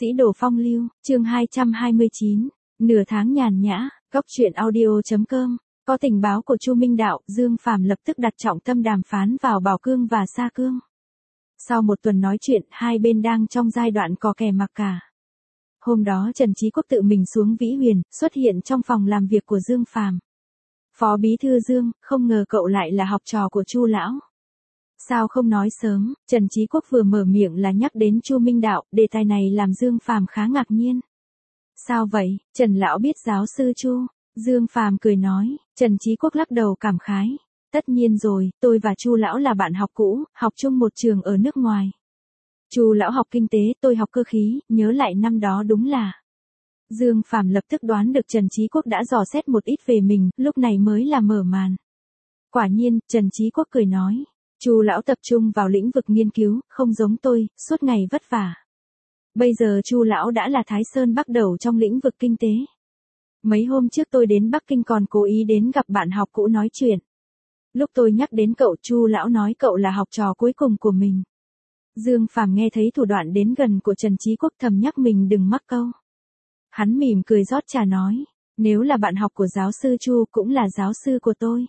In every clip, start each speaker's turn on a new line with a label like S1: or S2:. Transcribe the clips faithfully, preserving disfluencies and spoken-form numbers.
S1: Sĩ đồ phong lưu, chương hai trăm hai mươi chín, nửa tháng nhàn nhã, góc truyện audio chấm com. Có tình báo của Chu Minh Đạo, Dương Phàm lập tức đặt trọng tâm đàm phán vào Bảo Cương và Sa Cương. Sau một tuần nói chuyện, hai bên đang trong giai đoạn cò kè mặc cả. Hôm đó Trần Chí Quốc tự mình xuống Vĩ Huyền, xuất hiện trong phòng làm việc của Dương Phàm. Phó bí thư Dương, không ngờ cậu lại là học trò của Chu lão. Sao không nói sớm? Trần Chí Quốc vừa mở miệng là nhắc đến Chu Minh Đạo, đề tài này làm Dương Phàm khá ngạc nhiên. Sao vậy? Trần lão biết giáo sư Chu? Dương Phàm cười nói. Trần Chí Quốc lắc đầu cảm khái. Tất nhiên rồi, tôi và Chu lão là bạn học cũ, học chung một trường ở nước ngoài. Chu lão học kinh tế, tôi học cơ khí, nhớ lại năm đó đúng là. Dương Phàm lập tức đoán được Trần Chí Quốc đã dò xét một ít về mình, lúc này mới là mở màn. Quả nhiên, Trần Chí Quốc cười nói. Chu lão tập trung vào lĩnh vực nghiên cứu, không giống tôi, suốt ngày vất vả. Bây giờ Chu lão đã là Thái Sơn bắt đầu trong lĩnh vực kinh tế. Mấy hôm trước tôi đến Bắc Kinh còn cố ý đến gặp bạn học cũ nói chuyện. Lúc tôi nhắc đến cậu, Chu lão nói cậu là học trò cuối cùng của mình. Dương Phàm nghe thấy thủ đoạn đến gần của Trần Chí Quốc thầm nhắc mình đừng mắc câu. Hắn mỉm cười rót trà nói, nếu là bạn học của giáo sư Chu cũng là giáo sư của tôi.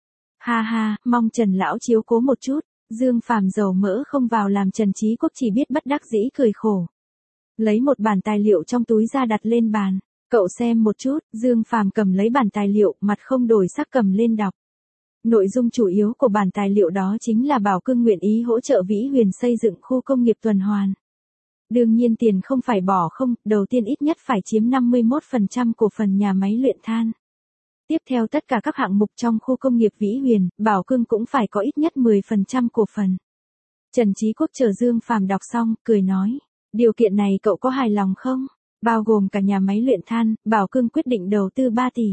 S1: Ha ha, mong Trần lão chiếu cố một chút. Dương Phàm dầu mỡ không vào làm Trần Chí Quốc chỉ biết bất đắc dĩ cười khổ. Lấy một bản tài liệu trong túi ra đặt lên bàn. Cậu xem một chút. Dương Phàm cầm lấy bản tài liệu, mặt không đổi sắc cầm lên đọc. Nội dung chủ yếu của bản tài liệu đó chính là Bảo Cương nguyện ý hỗ trợ Vĩ Huyền xây dựng khu công nghiệp tuần hoàn. Đương nhiên tiền không phải bỏ không, đầu tiên ít nhất phải chiếm năm mươi mốt phần trăm cổ phần nhà máy luyện than. Tiếp theo tất cả các hạng mục trong khu công nghiệp Vĩ Huyền, Bảo Cương cũng phải có ít nhất mười phần trăm cổ phần. Trần Chí Quốc chờ Dương Phàm đọc xong, cười nói, điều kiện này cậu có hài lòng không? Bao gồm cả nhà máy luyện than, Bảo Cương quyết định đầu tư ba tỷ.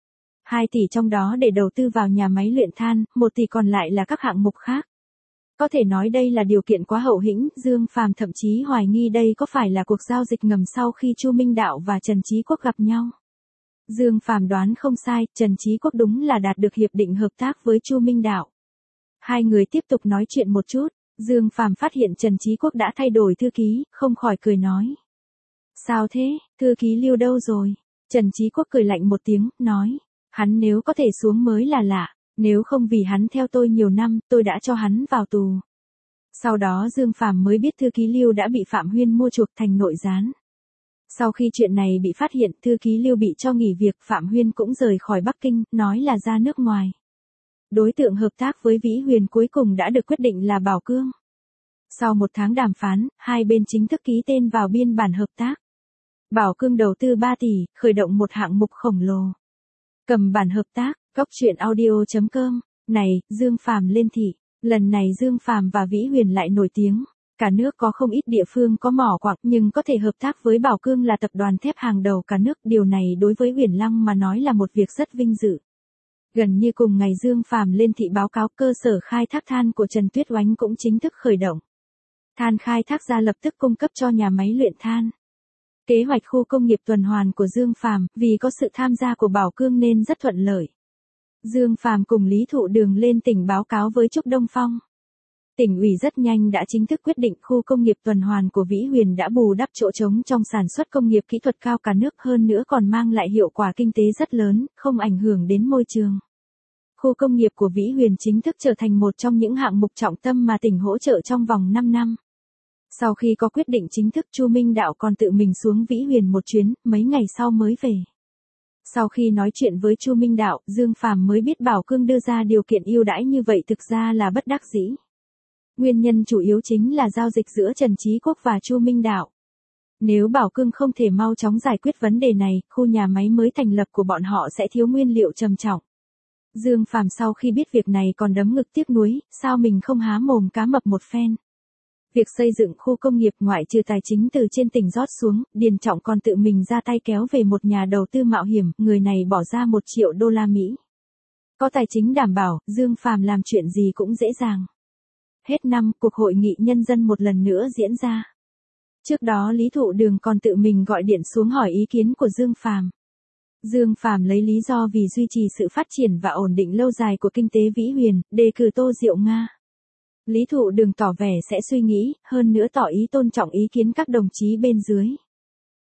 S1: hai tỷ trong đó để đầu tư vào nhà máy luyện than, một tỷ còn lại là các hạng mục khác. Có thể nói đây là điều kiện quá hậu hĩnh, Dương Phàm thậm chí hoài nghi đây có phải là cuộc giao dịch ngầm sau khi Chu Minh Đạo và Trần Chí Quốc gặp nhau. Dương Phàm đoán không sai, Trần Chí Quốc đúng là đạt được hiệp định hợp tác với Chu Minh Đạo. Hai người tiếp tục nói chuyện một chút, Dương Phàm phát hiện Trần Chí Quốc đã thay đổi thư ký, không khỏi cười nói. Sao thế, thư ký Lưu đâu rồi? Trần Chí Quốc cười lạnh một tiếng, nói, hắn nếu có thể xuống mới là lạ, nếu không vì hắn theo tôi nhiều năm, tôi đã cho hắn vào tù. Sau đó Dương Phàm mới biết thư ký Lưu đã bị Phạm Huyên mua chuộc thành nội gián. Sau khi chuyện này bị phát hiện, thư ký Lưu bị cho nghỉ việc, Phạm Huyên cũng rời khỏi Bắc Kinh, nói là ra nước ngoài. Đối tượng hợp tác với Vĩ Huyền cuối cùng đã được quyết định là Bảo Cương. Sau một tháng đàm phán, hai bên chính thức ký tên vào biên bản hợp tác. Bảo Cương đầu tư ba tỷ, khởi động một hạng mục khổng lồ. Cầm bản hợp tác, góc truyện audio chấm com. Này, Dương Phàm lên thị. Lần này Dương Phàm và Vĩ Huyền lại nổi tiếng. Cả nước có không ít địa phương có mỏ quặng nhưng có thể hợp tác với Bảo Cương là tập đoàn thép hàng đầu cả nước. Điều này đối với Huyền Lăng mà nói là một việc rất vinh dự. Gần như cùng ngày Dương Phàm lên thị báo cáo cơ sở khai thác than của Trần Tuyết Oánh cũng chính thức khởi động. Than khai thác ra lập tức cung cấp cho nhà máy luyện than. Kế hoạch khu công nghiệp tuần hoàn của Dương Phàm vì có sự tham gia của Bảo Cương nên rất thuận lợi. Dương Phàm cùng Lý Thụ Đường lên tỉnh báo cáo với Trúc Đông Phong. Tỉnh ủy rất nhanh đã chính thức quyết định khu công nghiệp tuần hoàn của Vĩ Huyền đã bù đắp chỗ trống trong sản xuất công nghiệp kỹ thuật cao cả nước, hơn nữa còn mang lại hiệu quả kinh tế rất lớn, không ảnh hưởng đến môi trường. Khu công nghiệp của Vĩ Huyền chính thức trở thành một trong những hạng mục trọng tâm mà tỉnh hỗ trợ trong vòng năm năm. Sau khi có quyết định chính thức, Chu Minh Đạo còn tự mình xuống Vĩ Huyền một chuyến, mấy ngày sau mới về. Sau khi nói chuyện với Chu Minh Đạo, Dương Phàm mới biết Bảo Cương đưa ra điều kiện ưu đãi như vậy thực ra là bất đắc dĩ. Nguyên nhân chủ yếu chính là giao dịch giữa Trần Chí Quốc và Chu Minh Đạo. Nếu Bảo Cương không thể mau chóng giải quyết vấn đề này, khu nhà máy mới thành lập của bọn họ sẽ thiếu nguyên liệu trầm trọng. Dương Phàm sau khi biết việc này còn đấm ngực tiếc nuối, sao mình không há mồm cá mập một phen. Việc xây dựng khu công nghiệp ngoại trừ tài chính từ trên tỉnh rót xuống, Điền Trọng còn tự mình ra tay kéo về một nhà đầu tư mạo hiểm, người này bỏ ra một triệu đô la Mỹ. Có tài chính đảm bảo, Dương Phàm làm chuyện gì cũng dễ dàng. Hết năm, cuộc hội nghị nhân dân một lần nữa diễn ra. Trước đó Lý Thụ Đường còn tự mình gọi điện xuống hỏi ý kiến của Dương Phàm. Dương Phàm lấy lý do vì duy trì sự phát triển và ổn định lâu dài của kinh tế Vĩ Huyền, đề cử Tô Diệu Nga. Lý Thụ Đường tỏ vẻ sẽ suy nghĩ, hơn nữa tỏ ý tôn trọng ý kiến các đồng chí bên dưới.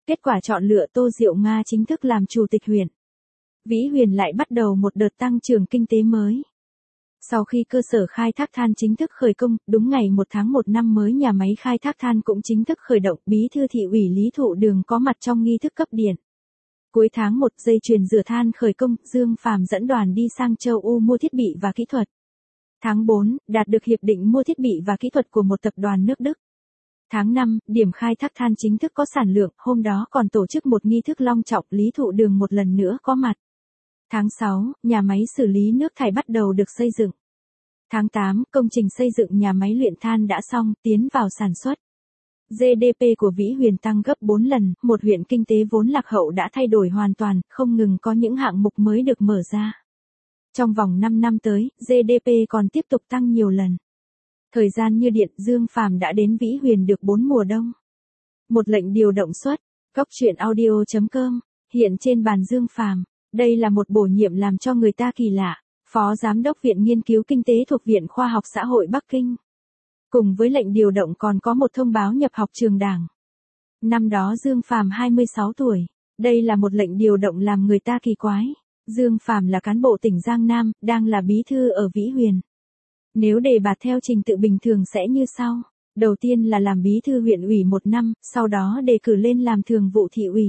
S1: Kết quả chọn lựa Tô Diệu Nga chính thức làm chủ tịch huyện. Vĩ Huyền lại bắt đầu một đợt tăng trưởng kinh tế mới. Sau khi cơ sở khai thác than chính thức khởi công, đúng ngày một tháng một năm mới nhà máy khai thác than cũng chính thức khởi động, Bí thư thị ủy Lý Thụ Đường có mặt trong nghi thức cấp điện. Cuối tháng một, dây chuyền rửa than khởi công, Dương Phàm dẫn đoàn đi sang châu Âu mua thiết bị và kỹ thuật. Tháng bốn, đạt được hiệp định mua thiết bị và kỹ thuật của một tập đoàn nước Đức. Tháng năm, điểm khai thác than chính thức có sản lượng, hôm đó còn tổ chức một nghi thức long trọng, Lý Thụ Đường một lần nữa có mặt. Tháng sáu, nhà máy xử lý nước thải bắt đầu được xây dựng. Tháng tám, công trình xây dựng nhà máy luyện than đã xong, tiến vào sản xuất. giê đê pê của Vĩ Huyền tăng gấp bốn lần, một huyện kinh tế vốn lạc hậu đã thay đổi hoàn toàn, không ngừng có những hạng mục mới được mở ra. Trong vòng năm năm tới, giê đê pê còn tiếp tục tăng nhiều lần. Thời gian như điện, Dương Phàm đã đến Vĩ Huyền được bốn mùa đông. Một lệnh điều động xuất, góc truyện audio chấm com, hiện trên bàn Dương Phàm. Đây là một bổ nhiệm làm cho người ta kỳ lạ, Phó Giám đốc Viện Nghiên cứu Kinh tế thuộc Viện Khoa học Xã hội Bắc Kinh. Cùng với lệnh điều động còn có một thông báo nhập học trường đảng. Năm đó Dương Phàm hai mươi sáu tuổi, đây là một lệnh điều động làm người ta kỳ quái. Dương Phàm là cán bộ tỉnh Giang Nam, đang là bí thư ở Vĩ Huyền. Nếu đề bạt theo trình tự bình thường sẽ như sau. Đầu tiên là làm bí thư huyện ủy một năm, sau đó đề cử lên làm thường vụ thị ủy.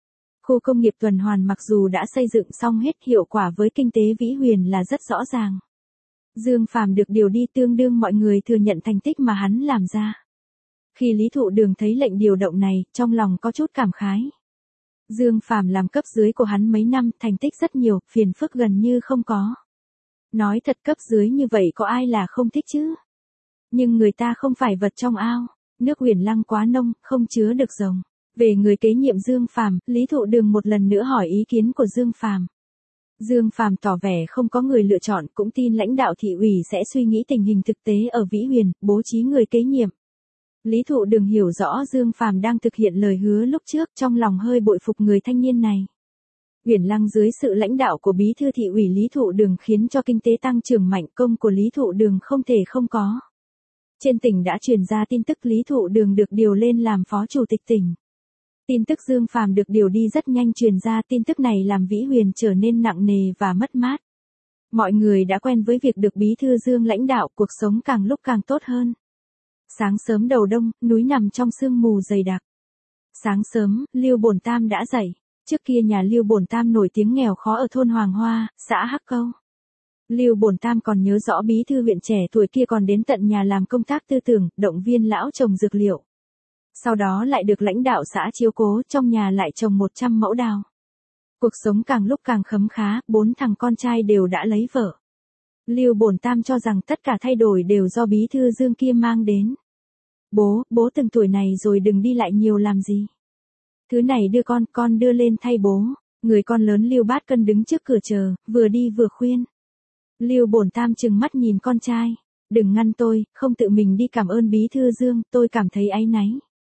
S1: Khu công nghiệp tuần hoàn mặc dù đã xây dựng xong hết, hiệu quả với kinh tế Vĩ Huyền là rất rõ ràng. Dương Phàm được điều đi tương đương mọi người thừa nhận thành tích mà hắn làm ra. Khi Lý Thụ Đường thấy lệnh điều động này, trong lòng có chút cảm khái. Dương Phàm làm cấp dưới của hắn mấy năm, thành tích rất nhiều, phiền phức gần như không có. Nói thật, cấp dưới như vậy có ai là không thích chứ? Nhưng người ta không phải vật trong ao, nước Huyền Lăng quá nông, không chứa được rồng. Về người kế nhiệm Dương Phàm, Lý Thụ Đường một lần nữa hỏi ý kiến của Dương Phàm. Dương Phàm tỏ vẻ không có người lựa chọn, cũng tin lãnh đạo thị ủy sẽ suy nghĩ tình hình thực tế ở Vĩ Huyền, bố trí người kế nhiệm. Lý Thụ Đường hiểu rõ Dương Phàm đang thực hiện lời hứa lúc trước, trong lòng hơi bội phục người thanh niên này. Huyền Lăng dưới sự lãnh đạo của bí thư thị ủy Lý Thụ Đường khiến cho kinh tế tăng trưởng mạnh, công của Lý Thụ Đường không thể không có. Trên tỉnh đã truyền ra tin tức Lý Thụ Đường được điều lên làm phó chủ tịch tỉnh. Tin tức Dương Phàm được điều đi rất nhanh truyền ra, tin tức này làm Vĩ Huyền trở nên nặng nề và mất mát. Mọi người đã quen với việc được bí thư Dương lãnh đạo, cuộc sống càng lúc càng tốt hơn. Sáng sớm đầu đông, núi nằm trong sương mù dày đặc. Sáng sớm, Lưu Bổn Tam đã dậy. Trước kia nhà Lưu Bổn Tam nổi tiếng nghèo khó ở thôn Hoàng Hoa, xã Hắc Câu. Lưu Bổn Tam còn nhớ rõ bí thư huyện trẻ tuổi kia còn đến tận nhà làm công tác tư tưởng, động viên lão trồng dược liệu. Sau đó lại được lãnh đạo xã chiếu cố, trong nhà lại trồng một trăm mẫu đào. Cuộc sống càng lúc càng khấm khá, bốn thằng con trai đều đã lấy vợ. Lưu Bổn Tam cho rằng tất cả thay đổi đều do bí thư Dương kia mang đến. Bố, bố từng tuổi này rồi đừng đi lại nhiều làm gì. Thứ này đưa con, con đưa lên thay bố. Người con lớn Lưu Bát Cân đứng trước cửa chờ, vừa đi vừa khuyên. Lưu Bổn Tam trừng mắt nhìn con trai. Đừng ngăn tôi, không tự mình đi cảm ơn bí thư Dương, tôi cảm thấy áy náy.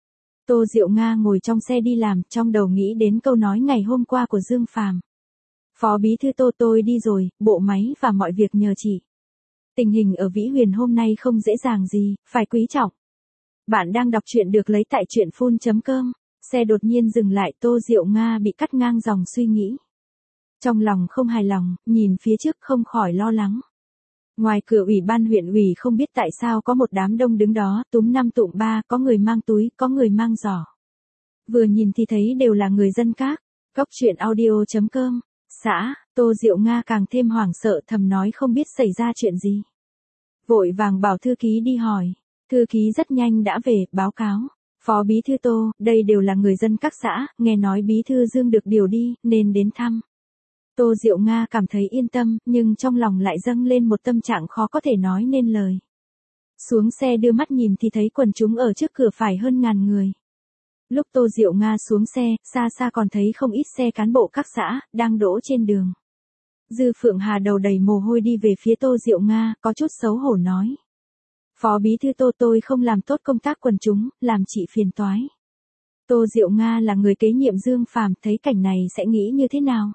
S1: Tô Diệu Nga ngồi trong xe đi làm, trong đầu nghĩ đến câu nói ngày hôm qua của Dương Phàm. Phó bí thư Tô, tôi đi rồi, bộ máy và mọi việc nhờ chị. Tình hình ở Vĩ Huyền hôm nay không dễ dàng gì, phải quý trọng. Bạn đang đọc truyện được lấy tại truyện phun chấm com. Xe đột nhiên dừng lại, Tô Diệu Nga bị cắt ngang dòng suy nghĩ. Trong lòng không hài lòng, nhìn phía trước không khỏi lo lắng. Ngoài cửa ủy ban huyện ủy không biết tại sao có một đám đông đứng đó, túm năm tụm ba, có người mang túi, có người mang giỏ. Vừa nhìn thì thấy đều là người dân các. Góc truyện audio chấm com. Xã, Tô Diệu Nga càng thêm hoảng sợ, thầm nói không biết xảy ra chuyện gì. Vội vàng bảo thư ký đi hỏi. Thư ký rất nhanh đã về, báo cáo. Phó bí thư Tô, đây đều là người dân các xã, nghe nói bí thư Dương được điều đi, nên đến thăm. Tô Diệu Nga cảm thấy yên tâm, nhưng trong lòng lại dâng lên một tâm trạng khó có thể nói nên lời. Xuống xe đưa mắt nhìn thì thấy quần chúng ở trước cửa phải hơn ngàn người. Lúc Tô Diệu Nga xuống xe, xa xa còn thấy không ít xe cán bộ các xã, đang đỗ trên đường. Dư Phượng Hà đầu đầy mồ hôi đi về phía Tô Diệu Nga, có chút xấu hổ nói. Phó bí thư Tô, tôi không làm tốt công tác quần chúng, làm chị phiền toái. Tô Diệu Nga là người kế nhiệm Dương Phàm, thấy cảnh này sẽ nghĩ như thế nào?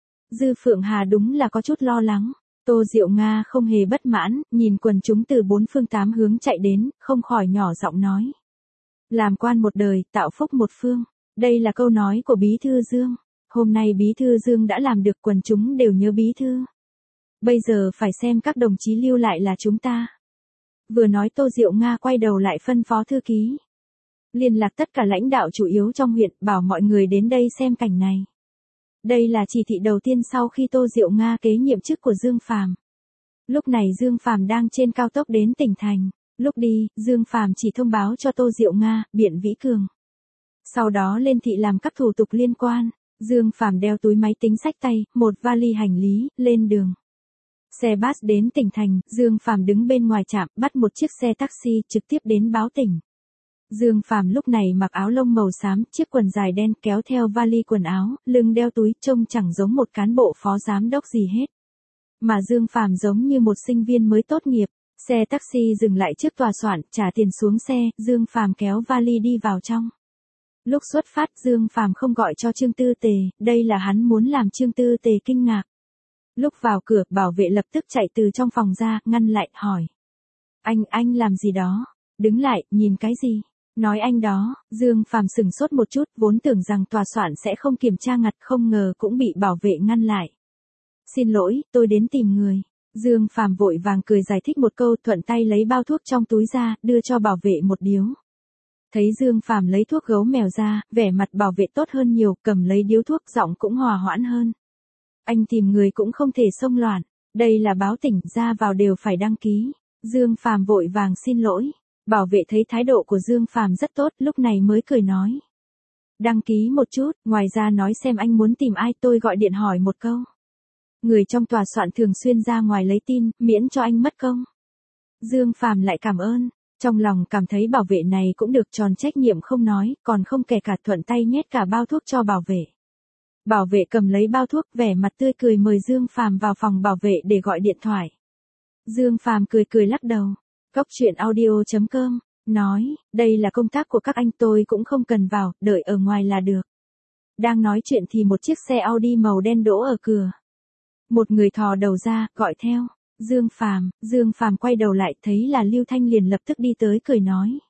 S1: Dư Phượng Hà đúng là có chút lo lắng. Tô Diệu Nga không hề bất mãn, nhìn quần chúng từ bốn phương tám hướng chạy đến, không khỏi nhỏ giọng nói. Làm quan một đời, tạo phúc một phương. Đây là câu nói của Bí thư Dương. Hôm nay Bí thư Dương đã làm được, quần chúng đều nhớ Bí thư. Bây giờ phải xem các đồng chí lưu lại là chúng ta. Vừa nói Tô Diệu Nga quay đầu lại phân phó thư ký liên lạc tất cả lãnh đạo chủ yếu trong huyện, bảo mọi người đến đây xem cảnh này. Đây là chỉ thị đầu tiên sau khi Tô Diệu Nga kế nhiệm chức của Dương Phàm. Lúc này Dương Phàm đang trên cao tốc đến tỉnh thành. Lúc đi, Dương Phàm chỉ thông báo cho Tô Diệu Nga, Biện Vĩ Cường. Sau đó lên thị làm các thủ tục liên quan. Dương Phàm đeo túi máy tính xách tay, một vali hành lý, lên đường. Xe bus đến tỉnh thành, Dương Phàm đứng bên ngoài trạm, bắt một chiếc xe taxi trực tiếp đến báo tỉnh. Dương Phàm lúc này mặc áo lông màu xám, chiếc quần dài đen, kéo theo vali quần áo, lưng đeo túi, trông chẳng giống một cán bộ phó giám đốc gì hết. Mà Dương Phàm giống như một sinh viên mới tốt nghiệp. Xe taxi dừng lại trước tòa soạn, trả tiền xuống xe, Dương Phàm kéo vali đi vào trong. Lúc xuất phát Dương Phàm không gọi cho Trương Tư Tề, đây là hắn muốn làm Trương Tư Tề kinh ngạc. Lúc vào cửa, bảo vệ lập tức chạy từ trong phòng ra, ngăn lại, hỏi. Anh, anh làm gì đó? Đứng lại, nhìn cái gì? Nói anh đó, Dương Phàm sừng sốt một chút, vốn tưởng rằng tòa soạn sẽ không kiểm tra ngặt, không ngờ cũng bị bảo vệ ngăn lại. Xin lỗi, tôi đến tìm người. Dương Phàm vội vàng cười giải thích một câu, thuận tay lấy bao thuốc trong túi ra, đưa cho bảo vệ một điếu. Thấy Dương Phàm lấy thuốc gấu mèo ra, vẻ mặt bảo vệ tốt hơn nhiều, cầm lấy điếu thuốc, giọng cũng hòa hoãn hơn. Anh tìm người cũng không thể xông loạn, đây là báo tỉnh, ra vào đều phải đăng ký. Dương Phàm vội vàng xin lỗi. Bảo vệ thấy thái độ của Dương Phàm rất tốt, lúc này mới cười nói. Đăng ký một chút, ngoài ra nói xem anh muốn tìm ai, tôi gọi điện hỏi một câu. Người trong tòa soạn thường xuyên ra ngoài lấy tin, miễn cho anh mất công. Dương Phàm lại cảm ơn, trong lòng cảm thấy bảo vệ này cũng được, tròn trách nhiệm không nói, còn không kể cả thuận tay nhét cả bao thuốc cho bảo vệ. Bảo vệ cầm lấy bao thuốc, vẻ mặt tươi cười mời Dương Phàm vào phòng bảo vệ để gọi điện thoại. Dương Phàm cười cười lắc đầu. Cóc truyện audio chấm com, nói, đây là công tác của các anh, tôi cũng không cần vào, đợi ở ngoài là được. Đang nói chuyện thì một chiếc xe Audi màu đen đỗ ở cửa. Một người thò đầu ra, gọi theo. Dương Phàm, Dương Phàm quay đầu lại, thấy là Lưu Thanh liền lập tức đi tới cười nói.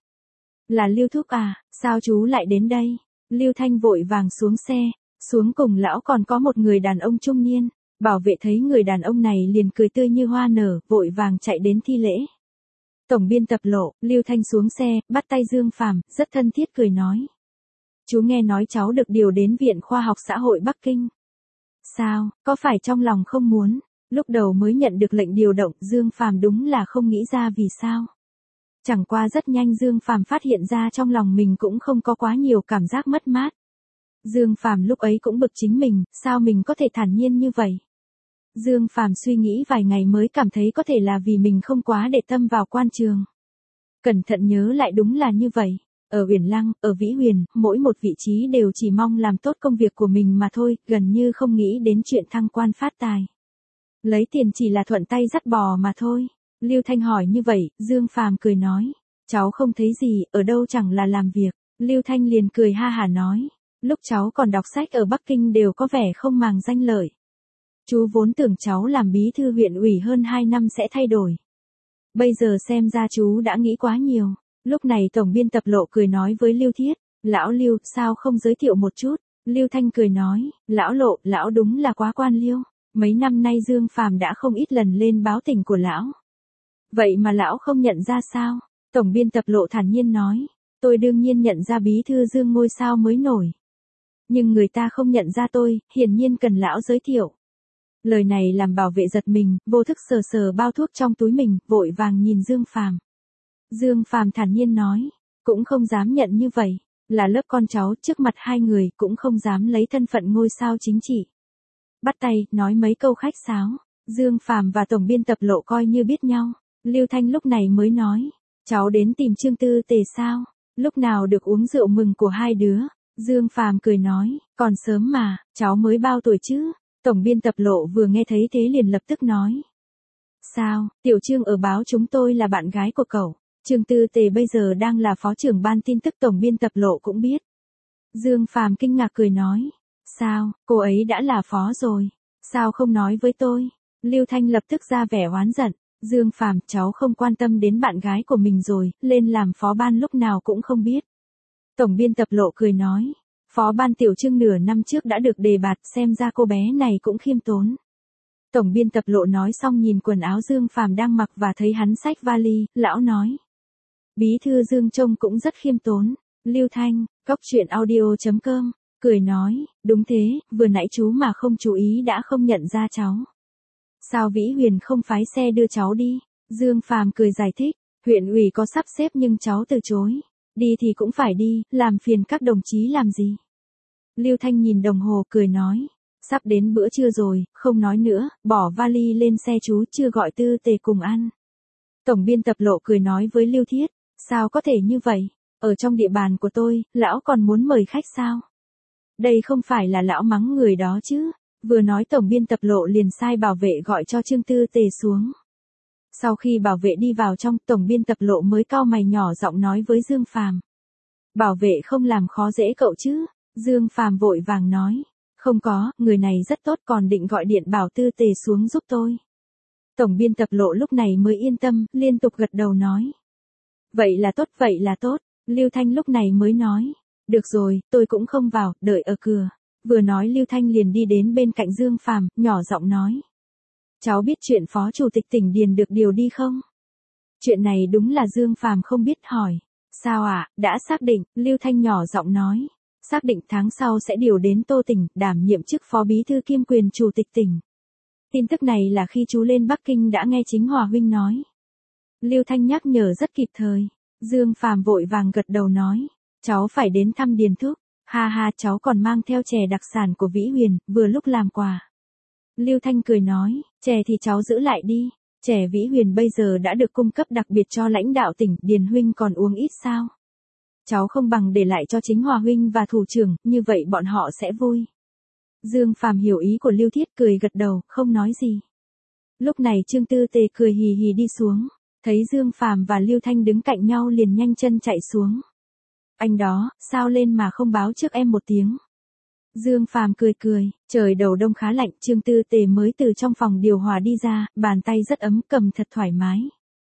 S1: Là Lưu Thúc à, sao chú lại đến đây? Lưu Thanh vội vàng xuống xe, xuống cùng lão còn có một người đàn ông trung niên. Bảo vệ thấy người đàn ông này liền cười tươi như hoa nở, vội vàng chạy đến thi lễ. Tổng biên tập Lộ, Lưu Thanh xuống xe, bắt tay Dương Phàm, rất thân thiết cười nói. Chú nghe nói cháu được điều đến Viện Khoa học Xã hội Bắc Kinh. Sao, có phải trong lòng không muốn? Lúc đầu mới nhận được lệnh điều động, Dương Phàm đúng là không nghĩ ra vì sao. Chẳng qua rất nhanh Dương Phàm phát hiện ra trong lòng mình cũng không có quá nhiều cảm giác mất mát. Dương Phàm lúc ấy cũng bực chính mình, sao mình có thể thản nhiên như vậy? Dương Phàm suy nghĩ vài ngày mới cảm thấy có thể là vì mình không quá để tâm vào quan trường. Cẩn thận nhớ lại đúng là như vậy. Ở Uyển Lăng, ở Vĩ Huyền, mỗi một vị trí đều chỉ mong làm tốt công việc của mình mà thôi, gần như không nghĩ đến chuyện thăng quan phát tài. Lấy tiền chỉ là thuận tay dắt bò mà thôi. Lưu Thanh hỏi như vậy, Dương Phàm cười nói. Cháu không thấy gì, ở đâu chẳng là làm việc. Lưu Thanh liền cười ha hả nói. Lúc cháu còn đọc sách ở Bắc Kinh đều có vẻ không màng danh lợi. Chú vốn tưởng cháu làm bí thư huyện ủy hơn hai năm sẽ thay đổi. Bây giờ xem ra chú đã nghĩ quá nhiều. Lúc này tổng biên tập Lộ cười nói với Lưu Thiết. Lão Lưu, sao không giới thiệu một chút? Lưu Thanh cười nói. Lão Lộ, lão đúng là quá quan liêu. Mấy năm nay Dương Phàm đã không ít lần lên báo tỉnh của lão. Vậy mà lão không nhận ra sao? Tổng biên tập Lộ thản nhiên nói. Tôi đương nhiên nhận ra bí thư Dương ngôi sao mới nổi. Nhưng người ta không nhận ra tôi, hiển nhiên cần lão giới thiệu. Lời này làm bảo vệ giật mình, vô thức sờ sờ bao thuốc trong túi mình, vội vàng nhìn Dương Phàm. Dương Phàm thản nhiên nói, cũng không dám nhận như vậy, là lớp con cháu, trước mặt hai người cũng không dám lấy thân phận ngôi sao chính trị. Bắt tay, nói mấy câu khách sáo, Dương Phàm và tổng biên tập Lộ coi như biết nhau. Lưu Thanh lúc này mới nói, cháu đến tìm Trương Tư Tề sao? Lúc nào được uống rượu mừng của hai đứa? Dương Phàm cười nói, còn sớm mà, cháu mới bao tuổi chứ? Tổng biên tập Lộ vừa nghe thấy thế liền lập tức nói. Sao, Tiểu Trương ở báo chúng tôi là bạn gái của cậu. Trương Tư Tề bây giờ đang là phó trưởng ban tin tức, tổng biên tập Lộ cũng biết. Dương Phàm kinh ngạc cười nói. Sao, cô ấy đã là phó rồi. Sao không nói với tôi? Lưu Thanh lập tức ra vẻ oán giận. Dương Phàm, cháu không quan tâm đến bạn gái của mình rồi, lên làm phó ban lúc nào cũng không biết. Tổng biên tập Lộ cười nói. Phó ban tiểu Trương nửa năm trước đã được đề bạt, xem ra cô bé này cũng khiêm tốn. Tổng biên tập Lộ nói xong nhìn quần áo Dương Phàm đang mặc và thấy hắn xách vali, lão nói. Bí thư Dương trông cũng rất khiêm tốn. Lưu Thanh, cóc truyện audio chấm com, cười nói, đúng thế, vừa nãy chú mà không chú ý đã không nhận ra cháu. Sao Vĩ Huyền không phái xe đưa cháu đi? Dương Phàm cười giải thích, huyện ủy có sắp xếp nhưng cháu từ chối. Đi thì cũng phải đi, làm phiền các đồng chí làm gì? Lưu Thanh nhìn đồng hồ cười nói, sắp đến bữa trưa rồi, không nói nữa, bỏ vali lên xe chú, chưa gọi Tư Tề cùng ăn. Tổng biên tập Lộ cười nói với Lưu Thiết, sao có thể như vậy? Ở trong địa bàn của tôi, lão còn muốn mời khách sao? Đây không phải là lão mắng người đó chứ? Vừa nói tổng biên tập Lộ liền sai bảo vệ gọi cho Trương Tư Tề xuống. Sau khi bảo vệ đi vào trong, tổng biên tập Lộ mới cau mày nhỏ giọng nói với Dương Phàm. Bảo vệ không làm khó dễ cậu chứ? Dương Phàm vội vàng nói. Không có, người này rất tốt, còn định gọi điện bảo Tư Tề xuống giúp tôi. Tổng biên tập Lộ lúc này mới yên tâm, liên tục gật đầu nói. Vậy là tốt, vậy là tốt. Lưu Thanh lúc này mới nói. Được rồi, tôi cũng không vào, đợi ở cửa. Vừa nói Lưu Thanh liền đi đến bên cạnh Dương Phàm, nhỏ giọng nói. Cháu biết chuyện phó chủ tịch tỉnh Điền được điều đi không? Chuyện này đúng là Dương Phàm không biết, hỏi. Sao ạ, à, đã xác định, Lưu Thanh nhỏ giọng nói. Xác định tháng sau sẽ điều đến Tô tỉnh, đảm nhiệm chức phó bí thư kiêm quyền chủ tịch tỉnh. Tin tức này là khi chú lên Bắc Kinh đã nghe Chính Hòa huynh nói. Lưu Thanh nhắc nhở rất kịp thời. Dương Phàm vội vàng gật đầu nói. Cháu phải đến thăm Điền thúc. Ha ha, cháu còn mang theo chè đặc sản của Vĩ Huyền, vừa lúc làm quà. Lưu Thanh cười nói, chè thì cháu giữ lại đi. Chè Vĩ Huyền bây giờ đã được cung cấp đặc biệt cho lãnh đạo tỉnh, Điền huynh còn uống ít sao? Cháu không bằng để lại cho Chính Hòa huynh và thủ trưởng, như vậy bọn họ sẽ vui. Dương Phàm hiểu ý của Lưu Thiết, cười gật đầu, không nói gì. Lúc này Trương Tư Tề cười hì hì đi xuống, thấy Dương Phàm và Lưu Thanh đứng cạnh nhau liền nhanh chân chạy xuống. Anh đó, sao lên mà không báo trước em một tiếng? Dương Phàm cười cười, trời đầu đông khá lạnh, Trương Tư Tề mới từ trong phòng điều hòa đi ra, bàn tay rất ấm, cầm thật thoải mái.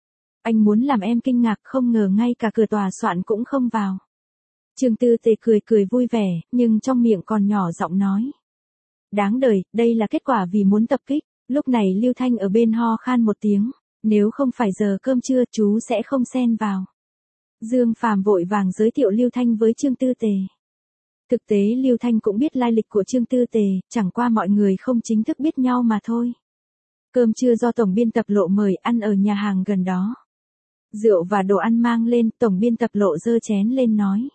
S1: Anh muốn làm em kinh ngạc, không ngờ ngay cả cửa tòa soạn cũng không vào. Trương Tư Tề cười cười vui vẻ, nhưng trong miệng còn nhỏ giọng nói. Đáng đời, đây là kết quả vì muốn tập kích. Lúc này Lưu Thanh ở bên ho khan một tiếng, nếu không phải giờ cơm trưa chú sẽ không xen vào. Dương Phàm vội vàng giới thiệu Lưu Thanh với Trương Tư Tề. Thực tế Lưu Thanh cũng biết lai lịch của Trương Tư Tề, chẳng qua mọi người không chính thức biết nhau mà thôi. Cơm trưa do tổng biên tập Lộ mời, ăn ở nhà hàng gần đó. Rượu và đồ ăn mang lên, tổng biên tập Lộ giơ chén lên nói.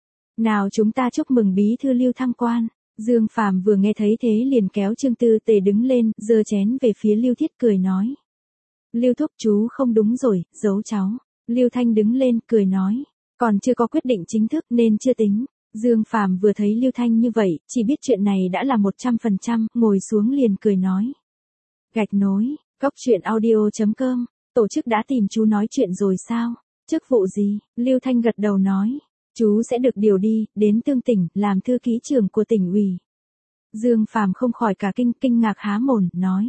S1: Nào chúng ta chúc mừng bí thư Lưu thăng quan. Dương Phàm vừa nghe thấy thế liền kéo Trương Tư Tề đứng lên, giơ chén về phía Lưu Thiết cười nói. Lưu thúc, chú không đúng rồi, giấu cháu. Lưu Thanh đứng lên, cười nói. Còn chưa có quyết định chính thức nên chưa tính. Dương Phàm vừa thấy Lưu Thanh như vậy, chỉ biết chuyện này đã là một trăm phần trăm, ngồi xuống liền cười nói. Gạch nối, cóc truyện audio chấm com, tổ chức đã tìm chú nói chuyện rồi sao? Chức vụ gì? Lưu Thanh gật đầu nói. Chú sẽ được điều đi, đến Tương tỉnh, làm thư ký trưởng của tỉnh ủy. Dương Phàm không khỏi cả kinh, kinh ngạc há mồm, nói.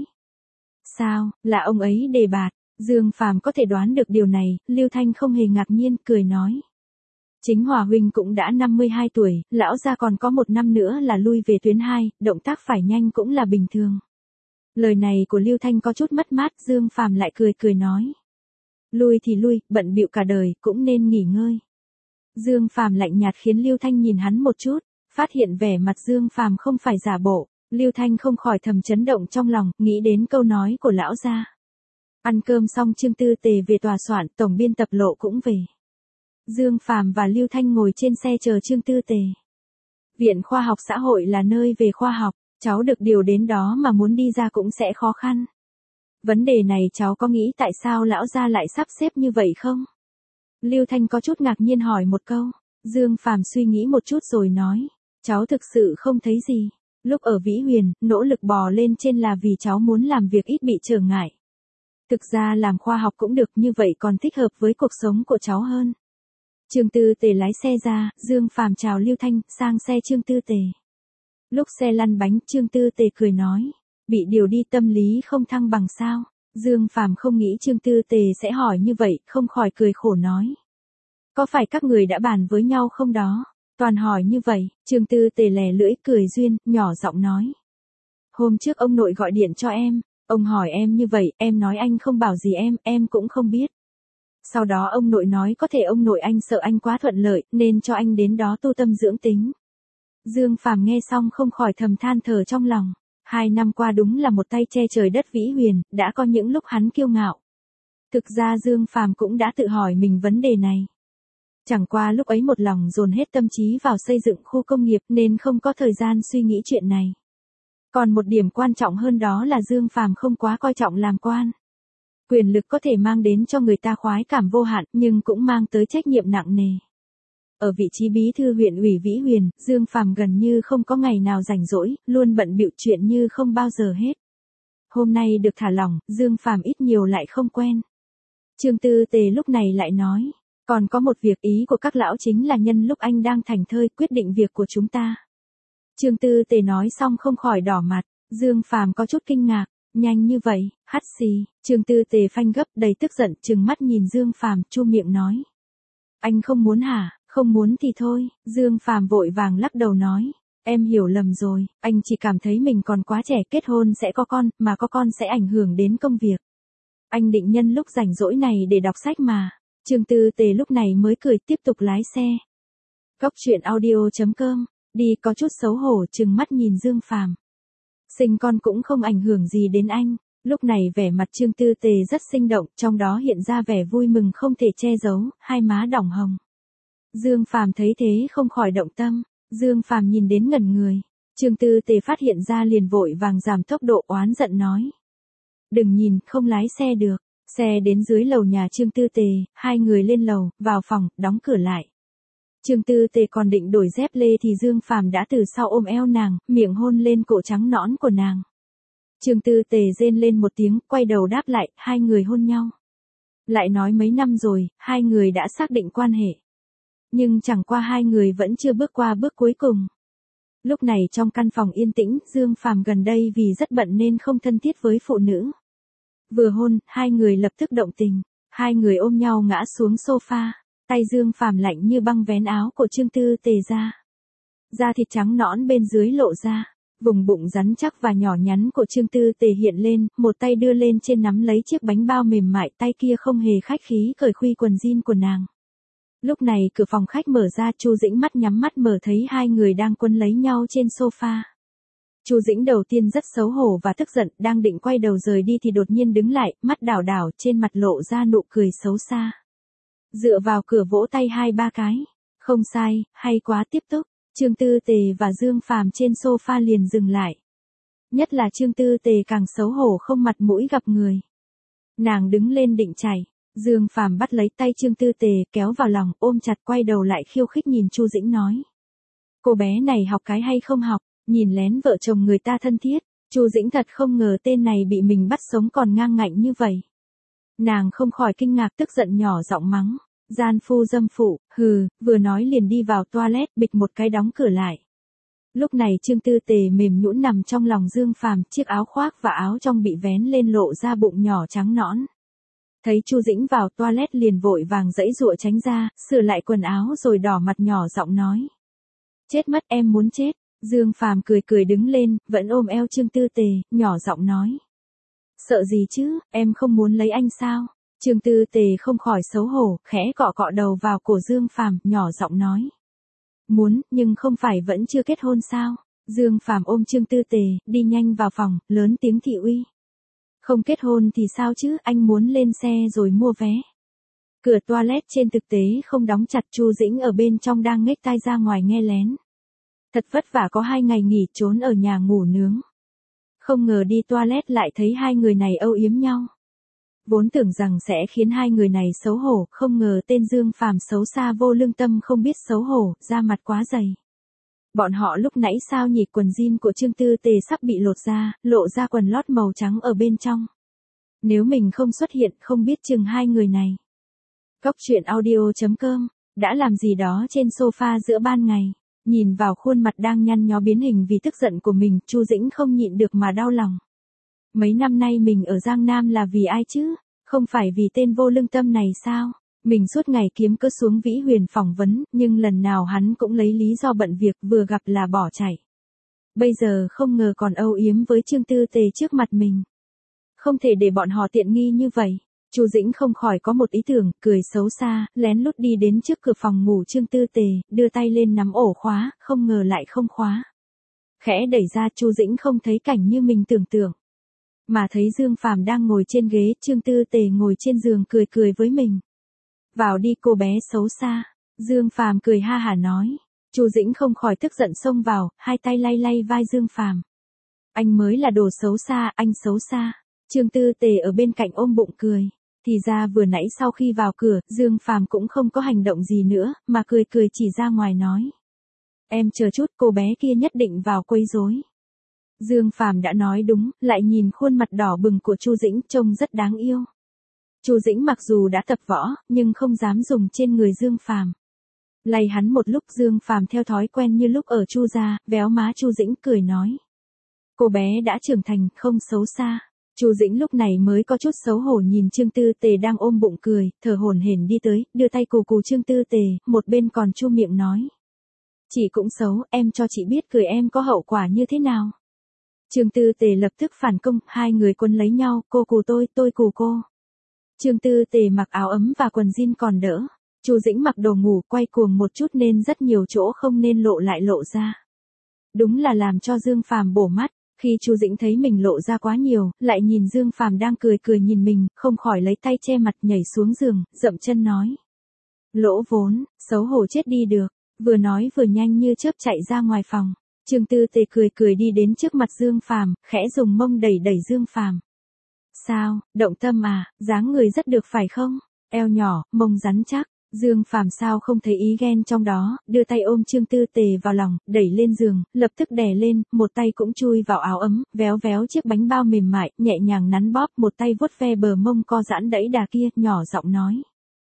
S1: Sao, là ông ấy đề bạt? Dương Phàm có thể đoán được điều này, Lưu Thanh không hề ngạc nhiên, cười nói. Chính Hòa huynh cũng đã năm mươi hai tuổi, lão gia còn có một năm nữa là lui về tuyến hai, động tác phải nhanh cũng là bình thường. Lời này của Lưu Thanh có chút mất mát, Dương Phàm lại cười cười nói. Lui thì lui, bận bịu cả đời, cũng nên nghỉ ngơi. Dương Phàm lạnh nhạt khiến Lưu Thanh nhìn hắn một chút, phát hiện vẻ mặt Dương Phàm không phải giả bộ, Lưu Thanh không khỏi thầm chấn động trong lòng, nghĩ đến câu nói của lão gia. Ăn cơm xong Trương Tư Tề về tòa soạn, tổng biên tập Lộ cũng về. Dương Phàm và Lưu Thanh ngồi trên xe chờ Trương Tư Tề. Viện Khoa học Xã hội là nơi về khoa học, cháu được điều đến đó mà muốn đi ra cũng sẽ khó khăn. Vấn đề này cháu có nghĩ tại sao lão gia lại sắp xếp như vậy không? Lưu Thanh có chút ngạc nhiên hỏi một câu. Dương Phàm suy nghĩ một chút rồi nói. Cháu thực sự không thấy gì. Lúc ở Vĩ Huyền, nỗ lực bò lên trên là vì cháu muốn làm việc ít bị trở ngại. Thực ra làm khoa học cũng được, như vậy còn thích hợp với cuộc sống của cháu hơn. Trương Tư Tề lái xe ra, Dương Phàm chào Lưu Thanh, sang xe Trương Tư Tề. Lúc xe lăn bánh, Trương Tư Tề cười nói. Bị điều đi tâm lý không thăng bằng sao? Dương Phàm không nghĩ Trương Tư Tề sẽ hỏi như vậy, không khỏi cười khổ nói. Có phải các người đã bàn với nhau không đó? Toàn hỏi như vậy, Trương Tư Tề lè lưỡi cười duyên, nhỏ giọng nói. Hôm trước ông nội gọi điện cho em, ông hỏi em như vậy, em nói anh không bảo gì em, em cũng không biết. Sau đó ông nội nói có thể ông nội anh sợ anh quá thuận lợi, nên cho anh đến đó tu tâm dưỡng tính. Dương Phàm nghe xong không khỏi thầm than thở trong lòng. Hai năm qua đúng là một tay che trời đất vĩ huyền, đã có những lúc hắn kiêu ngạo. Thực ra Dương Phàm cũng đã tự hỏi mình vấn đề này. Chẳng qua lúc ấy một lòng dồn hết tâm trí vào xây dựng khu công nghiệp nên không có thời gian suy nghĩ chuyện này. Còn một điểm quan trọng hơn đó là Dương Phàm không quá coi trọng làm quan. Quyền lực có thể mang đến cho người ta khoái cảm vô hạn nhưng cũng mang tới trách nhiệm nặng nề. Ở vị trí bí thư huyện ủy Vĩ Huyền, Dương Phàm gần như không có ngày nào rảnh rỗi, luôn bận bịu chuyện như không bao giờ hết. Hôm nay được thả lỏng, Dương Phàm ít nhiều lại không quen. Trương Tư Tề lúc này lại nói, còn có một việc ý của các lão chính là nhân lúc anh đang thảnh thơi quyết định việc của chúng ta. Trương Tư Tề nói xong không khỏi đỏ mặt, Dương Phàm có chút kinh ngạc, nhanh như vậy, hắt xì, Trương Tư Tề phanh gấp đầy tức giận trừng mắt nhìn Dương Phàm chu miệng nói. Anh không muốn hả, không muốn thì thôi, Dương Phàm vội vàng lắc đầu nói. Em hiểu lầm rồi, anh chỉ cảm thấy mình còn quá trẻ, kết hôn sẽ có con, mà có con sẽ ảnh hưởng đến công việc. Anh định nhân lúc rảnh rỗi này để đọc sách mà. Trương Tư Tề lúc này mới cười tiếp tục lái xe. Góc truyện audio chấm com, đi có chút xấu hổ trừng mắt nhìn Dương Phàm. Sinh con cũng không ảnh hưởng gì đến anh. Lúc này vẻ mặt Trương Tư Tề rất sinh động, trong đó hiện ra vẻ vui mừng không thể che giấu, hai má đỏng hồng. Dương Phàm thấy thế không khỏi động tâm. Dương Phàm nhìn đến ngẩn người. Trương Tư Tề phát hiện ra liền vội vàng giảm tốc độ oán giận nói. Đừng nhìn, không lái xe được. Xe đến dưới lầu nhà Trương Tư Tề, hai người lên lầu, vào phòng, đóng cửa lại. Trương Tư Tề còn định đổi dép lê thì Dương Phàm đã từ sau ôm eo nàng, miệng hôn lên cổ trắng nõn của nàng. Trương Tư Tề rên lên một tiếng, quay đầu đáp lại, hai người hôn nhau. Lại nói mấy năm rồi, hai người đã xác định quan hệ. Nhưng chẳng qua hai người vẫn chưa bước qua bước cuối cùng. Lúc này trong căn phòng yên tĩnh, Dương Phàm gần đây vì rất bận nên không thân thiết với phụ nữ. Vừa hôn, hai người lập tức động tình, hai người ôm nhau ngã xuống sofa, tay Dương Phàm lạnh như băng vén áo của Trương Tư Tề ra. Da thịt trắng nõn bên dưới lộ ra, vùng bụng rắn chắc và nhỏ nhắn của Trương Tư Tề hiện lên, một tay đưa lên trên nắm lấy chiếc bánh bao mềm mại, tay kia không hề khách khí cởi khuy quần jean của nàng. Lúc này cửa phòng khách mở ra, Chu Dĩnh mắt nhắm mắt mở thấy hai người đang quấn lấy nhau trên sofa. Chu Dĩnh đầu tiên rất xấu hổ và tức giận, đang định quay đầu rời đi thì đột nhiên đứng lại, mắt đảo đảo, trên mặt lộ ra nụ cười xấu xa. Dựa vào cửa vỗ tay hai ba cái. Không sai, hay quá, tiếp tục. Trương Tư Tề và Dương Phàm trên sofa liền dừng lại. Nhất là Trương Tư Tề càng xấu hổ không mặt mũi gặp người. Nàng đứng lên định chạy. Dương Phàm bắt lấy tay Trương Tư Tề, kéo vào lòng, ôm chặt, quay đầu lại khiêu khích nhìn Chu Dĩnh nói. Cô bé này học cái hay không học, nhìn lén vợ chồng người ta thân thiết. Chu Dĩnh thật không ngờ tên này bị mình bắt sống còn ngang ngạnh như vậy. Nàng không khỏi kinh ngạc, tức giận nhỏ giọng mắng. Gian phu dâm phụ, hừ, vừa nói liền đi vào toilet, bịch một cái đóng cửa lại. Lúc này Trương Tư Tề mềm nhũn nằm trong lòng Dương Phàm, chiếc áo khoác và áo trong bị vén lên lộ ra bụng nhỏ trắng nõn. Thấy Chu Dĩnh vào toilet liền vội vàng giãy giụa tránh ra, sửa lại quần áo rồi đỏ mặt nhỏ giọng nói. Chết mất, em muốn chết. Dương Phàm cười cười đứng lên, vẫn ôm eo Trương Tư Tề, nhỏ giọng nói. Sợ gì chứ, em không muốn lấy anh sao? Trương Tư Tề không khỏi xấu hổ, khẽ cọ cọ đầu vào cổ Dương Phàm, nhỏ giọng nói. Muốn, nhưng không phải vẫn chưa kết hôn sao? Dương Phàm ôm Trương Tư Tề, đi nhanh vào phòng, lớn tiếng thị uy. Không kết hôn thì sao chứ, anh muốn lên xe rồi mua vé. Cửa toilet trên thực tế không đóng chặt, Chu Dĩnh ở bên trong đang nghếch tai ra ngoài nghe lén. Thật vất vả có hai ngày nghỉ trốn ở nhà ngủ nướng. Không ngờ đi toilet lại thấy hai người này âu yếm nhau. Vốn tưởng rằng sẽ khiến hai người này xấu hổ, không ngờ tên Dương Phàm xấu xa vô lương tâm không biết xấu hổ, da mặt quá dày. Bọn họ lúc nãy sao nhỉ, quần jean của Trương Tư Tề sắp bị lột ra, lộ ra quần lót màu trắng ở bên trong. Nếu mình không xuất hiện không biết chừng hai người này. Góc truyện audio chấm com, đã làm gì đó trên sofa giữa ban ngày. Nhìn vào khuôn mặt đang nhăn nhó biến hình vì tức giận của mình, Chu Dĩnh không nhịn được mà đau lòng. Mấy năm nay mình ở Giang Nam là vì ai chứ? Không phải vì tên vô lương tâm này sao? Mình suốt ngày kiếm cớ xuống Vĩ Huyền phỏng vấn, nhưng lần nào hắn cũng lấy lý do bận việc, vừa gặp là bỏ chạy. Bây giờ không ngờ còn âu yếm với Trương Tư Tề trước mặt mình. Không thể để bọn họ tiện nghi như vậy. Chu Dĩnh không khỏi có một ý tưởng, cười xấu xa, lén lút đi đến trước cửa phòng ngủ Trương Tư Tề, đưa tay lên nắm ổ khóa, không ngờ lại không khóa. Khẽ đẩy ra, Chu Dĩnh không thấy cảnh như mình tưởng tượng, mà thấy Dương Phàm đang ngồi trên ghế, Trương Tư Tề ngồi trên giường cười cười với mình. Vào đi cô bé xấu xa. Dương Phàm cười ha hả nói. Chu Dĩnh không khỏi tức giận xông vào, hai tay lay lay vai Dương Phàm. Anh mới là đồ xấu xa, anh xấu xa. Trương Tư Tề ở bên cạnh ôm bụng cười. Thì ra vừa nãy sau khi vào cửa, Dương Phàm cũng không có hành động gì nữa, mà cười cười chỉ ra ngoài nói. Em chờ chút, cô bé kia nhất định vào quấy rối. Dương Phàm đã nói đúng, lại nhìn khuôn mặt đỏ bừng của Chu Dĩnh trông rất đáng yêu. Chu Dĩnh mặc dù đã tập võ, nhưng không dám dùng trên người Dương Phàm. Lay hắn một lúc, Dương Phàm theo thói quen như lúc ở Chu gia, véo má Chu Dĩnh cười nói. Cô bé đã trưởng thành, không xấu xa. Chu Dĩnh lúc này mới có chút xấu hổ nhìn Trương Tư Tề đang ôm bụng cười, thở hổn hển đi tới, đưa tay cù cù Trương Tư Tề, một bên còn chu miệng nói. Chị cũng xấu, em cho chị biết cười em có hậu quả như thế nào. Trương Tư Tề lập tức phản công, hai người quấn lấy nhau, cô cù tôi, tôi cù cô. Trương Tư Tề mặc áo ấm và quần jean còn đỡ. Chu Dĩnh mặc đồ ngủ quay cuồng một chút nên rất nhiều chỗ không nên lộ lại lộ ra. Đúng là làm cho Dương Phàm bổ mắt. Khi Chu Dĩnh thấy mình lộ ra quá nhiều, lại nhìn Dương Phàm đang cười cười nhìn mình, không khỏi lấy tay che mặt nhảy xuống giường, dậm chân nói. Lỗ vốn, xấu hổ chết đi được. Vừa nói vừa nhanh như chớp chạy ra ngoài phòng. Trương Tư Tề cười cười đi đến trước mặt Dương Phàm, khẽ dùng mông đẩy đẩy Dương Phàm. Sao, động tâm à, dáng người rất được phải không? Eo nhỏ, mông rắn chắc. Dương Phàm sao không thấy ý ghen trong đó, đưa tay ôm Trương Tư Tề vào lòng, đẩy lên giường, lập tức đè lên, một tay cũng chui vào áo ấm, véo véo chiếc bánh bao mềm mại, nhẹ nhàng nắn bóp, một tay vuốt ve bờ mông co giãn đẫy đà kia, nhỏ giọng nói.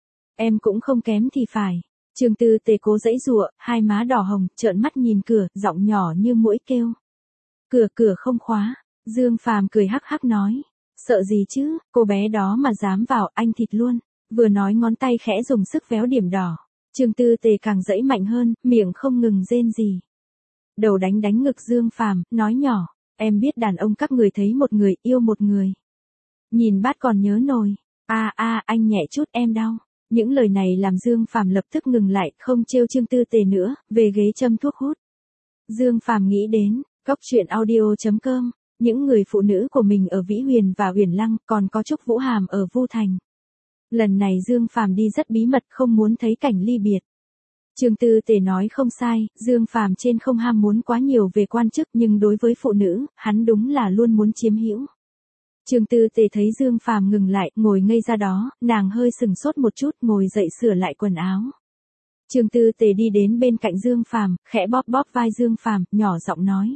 S1: Em cũng không kém thì phải. Trương Tư Tề cố giãy giụa, hai má đỏ hồng, trợn mắt nhìn cửa, giọng nhỏ như muỗi kêu. Cửa cửa không khóa. Dương Phàm cười hắc hắc nói. Sợ gì chứ, cô bé đó mà dám vào, anh thịt luôn. Vừa nói ngón tay khẽ dùng sức véo điểm đỏ. Trương Tư Tề càng giãy mạnh hơn, miệng không ngừng rên gì. Đầu đánh đánh ngực Dương Phàm, nói nhỏ. Em biết đàn ông các người thấy một người, yêu một người. Nhìn bát còn nhớ nồi. A a anh nhẹ chút em đau. Những lời này làm Dương Phàm lập tức ngừng lại, không trêu Trương Tư Tề nữa, về ghế châm thuốc hút. Dương Phàm nghĩ đến, cóc truyện audio chấm com, những người phụ nữ của mình ở Vĩ Huyền và Uyển Lăng, còn có Trúc Vũ Hàm ở Vu Thành. Lần này Dương Phàm đi rất bí mật, không muốn thấy cảnh ly biệt. Trương Tư Tề nói không sai, Dương Phàm trên không ham muốn quá nhiều về quan chức, nhưng đối với phụ nữ, hắn đúng là luôn muốn chiếm hữu. Trương Tư Tề thấy Dương Phàm ngừng lại, ngồi ngây ra đó, nàng hơi sừng sốt một chút, ngồi dậy sửa lại quần áo. Trương Tư Tề đi đến bên cạnh Dương Phàm, khẽ bóp bóp vai Dương Phàm, nhỏ giọng nói.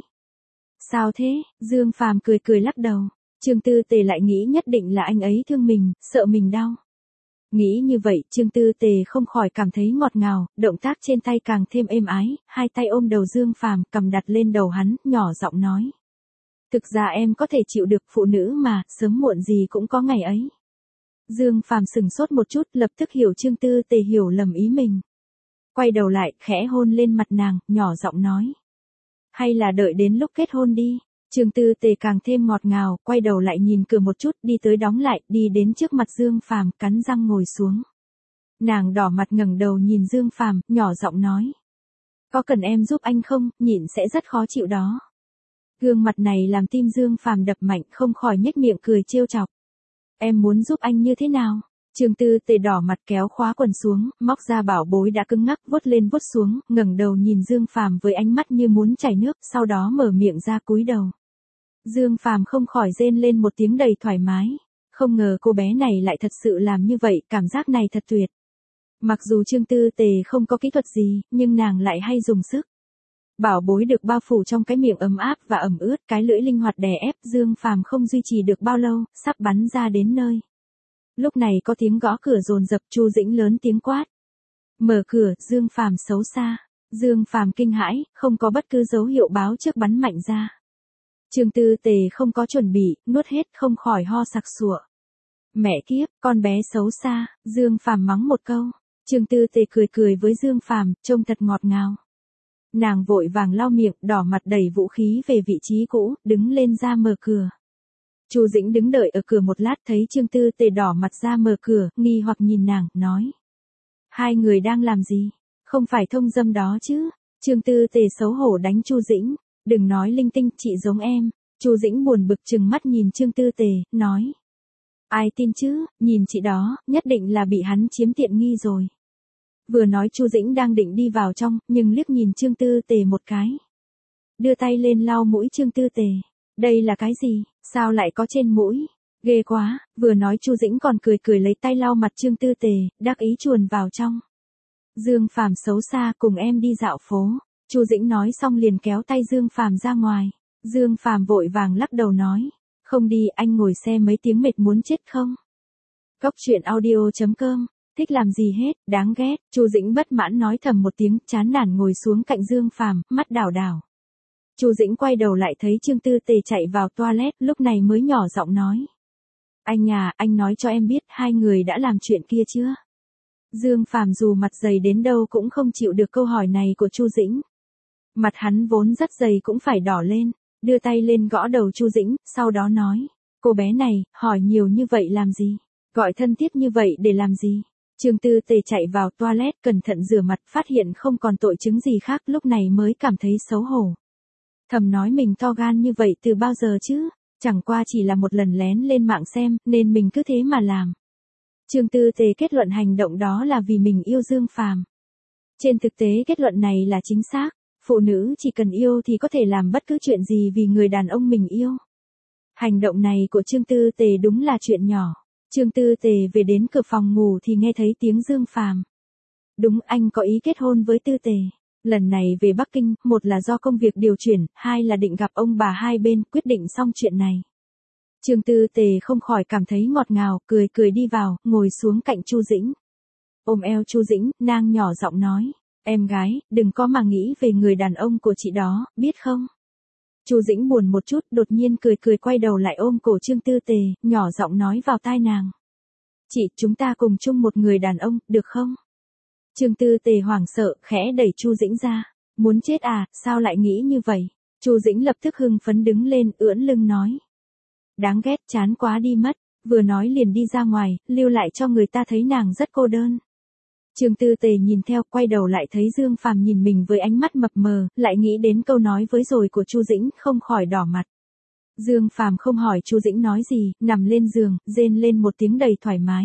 S1: Sao thế? Dương Phàm cười cười lắc đầu. Trương Tư Tề lại nghĩ nhất định là anh ấy thương mình, sợ mình đau. Nghĩ như vậy, Trương Tư Tề không khỏi cảm thấy ngọt ngào, động tác trên tay càng thêm êm ái, hai tay ôm đầu Dương Phàm, cầm đặt lên đầu hắn, nhỏ giọng nói. Thực ra em có thể chịu được, phụ nữ mà, sớm muộn gì cũng có ngày ấy. Dương Phàm sừng sốt một chút, lập tức hiểu Trương Tư Tề hiểu lầm ý mình. Quay đầu lại, khẽ hôn lên mặt nàng, nhỏ giọng nói. Hay là đợi đến lúc kết hôn đi. Trương Tư Tề càng thêm ngọt ngào, quay đầu lại nhìn cửa một chút, đi tới đóng lại, đi đến trước mặt Dương Phàm, cắn răng ngồi xuống. Nàng đỏ mặt ngẩng đầu nhìn Dương Phàm, nhỏ giọng nói. Có cần em giúp anh không, nhịn sẽ rất khó chịu đó. Gương mặt này làm tim Dương Phàm đập mạnh, không khỏi nhếch miệng cười trêu chọc. Em muốn giúp anh như thế nào? Trương Tư Tề đỏ mặt kéo khóa quần xuống, móc ra bảo bối đã cứng ngắc, vuốt lên vuốt xuống, ngẩng đầu nhìn Dương Phàm với ánh mắt như muốn chảy nước, sau đó mở miệng ra cúi đầu. Dương Phàm không khỏi rên lên một tiếng đầy thoải mái. Không ngờ cô bé này lại thật sự làm như vậy, cảm giác này thật tuyệt. Mặc dù Trương Tư Tề không có kỹ thuật gì, nhưng nàng lại hay dùng sức. Bảo bối được bao phủ trong cái miệng ấm áp và ẩm ướt, cái lưỡi linh hoạt đè ép, Dương Phàm không duy trì được bao lâu, sắp bắn ra đến nơi. Lúc này có tiếng gõ cửa dồn dập, Chu Dĩnh lớn tiếng quát. Mở cửa, Dương Phàm xấu xa. Dương Phàm kinh hãi, không có bất cứ dấu hiệu báo trước bắn mạnh ra. Trương Tư Tề không có chuẩn bị, nuốt hết không khỏi ho sặc sụa. Mẹ kiếp, con bé xấu xa, Dương Phàm mắng một câu. Trương Tư Tề cười cười với Dương Phàm, trông thật ngọt ngào. Nàng vội vàng lau miệng, đỏ mặt đẩy vũ khí về vị trí cũ, đứng lên ra mở cửa. Chu Dĩnh đứng đợi ở cửa một lát thấy Trương Tư Tề đỏ mặt ra mở cửa, nghi hoặc nhìn nàng, nói. Hai người đang làm gì? Không phải thông dâm đó chứ? Trương Tư Tề xấu hổ đánh Chu Dĩnh. Đừng nói linh tinh, chị giống em. Chu Dĩnh buồn bực trừng mắt nhìn Trương Tư Tề, nói. Ai tin chứ, nhìn chị đó, nhất định là bị hắn chiếm tiện nghi rồi. Vừa nói Chu Dĩnh đang định đi vào trong, nhưng liếc nhìn Trương Tư Tề một cái. Đưa tay lên lau mũi Trương Tư Tề. Đây là cái gì, sao lại có trên mũi? Ghê quá, vừa nói Chu Dĩnh còn cười cười lấy tay lau mặt Trương Tư Tề, đắc ý chuồn vào trong. Dương Phàm xấu xa, cùng em đi dạo phố. Chu Dĩnh nói xong liền kéo tay Dương Phàm ra ngoài. Dương Phàm vội vàng lắc đầu nói. Không đi, anh ngồi xe mấy tiếng mệt muốn chết không? Cốc truyện audio chấm com. Thích làm gì hết, đáng ghét. Chu Dĩnh bất mãn nói thầm một tiếng, chán nản ngồi xuống cạnh Dương Phàm, mắt đảo đảo. Chu Dĩnh quay đầu lại thấy Trương Tư Tề chạy vào toilet, lúc này mới nhỏ giọng nói. Anh à, anh nói cho em biết hai người đã làm chuyện kia chưa? Dương Phàm dù mặt dày đến đâu cũng không chịu được câu hỏi này của Chu Dĩnh. Mặt hắn vốn rất dày cũng phải đỏ lên, đưa tay lên gõ đầu Chu Dĩnh, sau đó nói. Cô bé này, hỏi nhiều như vậy làm gì? Gọi thân thiết như vậy để làm gì? Trương Tư Tề chạy vào toilet cẩn thận rửa mặt, phát hiện không còn tội chứng gì khác, lúc này mới cảm thấy xấu hổ. Thầm nói mình to gan như vậy từ bao giờ chứ, chẳng qua chỉ là một lần lén lên mạng xem, nên mình cứ thế mà làm. Trương Tư Tề kết luận hành động đó là vì mình yêu Dương Phàm. Trên thực tế kết luận này là chính xác, phụ nữ chỉ cần yêu thì có thể làm bất cứ chuyện gì vì người đàn ông mình yêu. Hành động này của Trương Tư Tề đúng là chuyện nhỏ. Trương Tư Tề về đến cửa phòng ngủ thì nghe thấy tiếng Dương Phàm. Đúng, anh có ý kết hôn với Tư Tề. Lần này về Bắc Kinh, một là do công việc điều chuyển, hai là định gặp ông bà hai bên, quyết định xong chuyện này. Trương Tư Tề không khỏi cảm thấy ngọt ngào, cười cười đi vào, ngồi xuống cạnh Chu Dĩnh. Ôm eo Chu Dĩnh, nàng nhỏ giọng nói, em gái, đừng có mà nghĩ về người đàn ông của chị đó, biết không? Chu Dĩnh buồn một chút, đột nhiên cười cười quay đầu lại ôm cổ Trương Tư Tề, nhỏ giọng nói vào tai nàng. Chị, chúng ta cùng chung một người đàn ông, được không? Trương Tư Tề hoảng sợ, khẽ đẩy Chu Dĩnh ra. Muốn chết à, sao lại nghĩ như vậy? Chu Dĩnh lập tức hưng phấn đứng lên, ưỡn lưng nói. Đáng ghét, chán quá đi mất. Vừa nói liền đi ra ngoài, lưu lại cho người ta thấy nàng rất cô đơn. Trương Tư Tề nhìn theo, quay đầu lại thấy Dương Phàm nhìn mình với ánh mắt mập mờ, lại nghĩ đến câu nói với rồi của Chu Dĩnh, không khỏi đỏ mặt. Dương Phàm không hỏi Chu Dĩnh nói gì, nằm lên giường, rên lên một tiếng đầy thoải mái.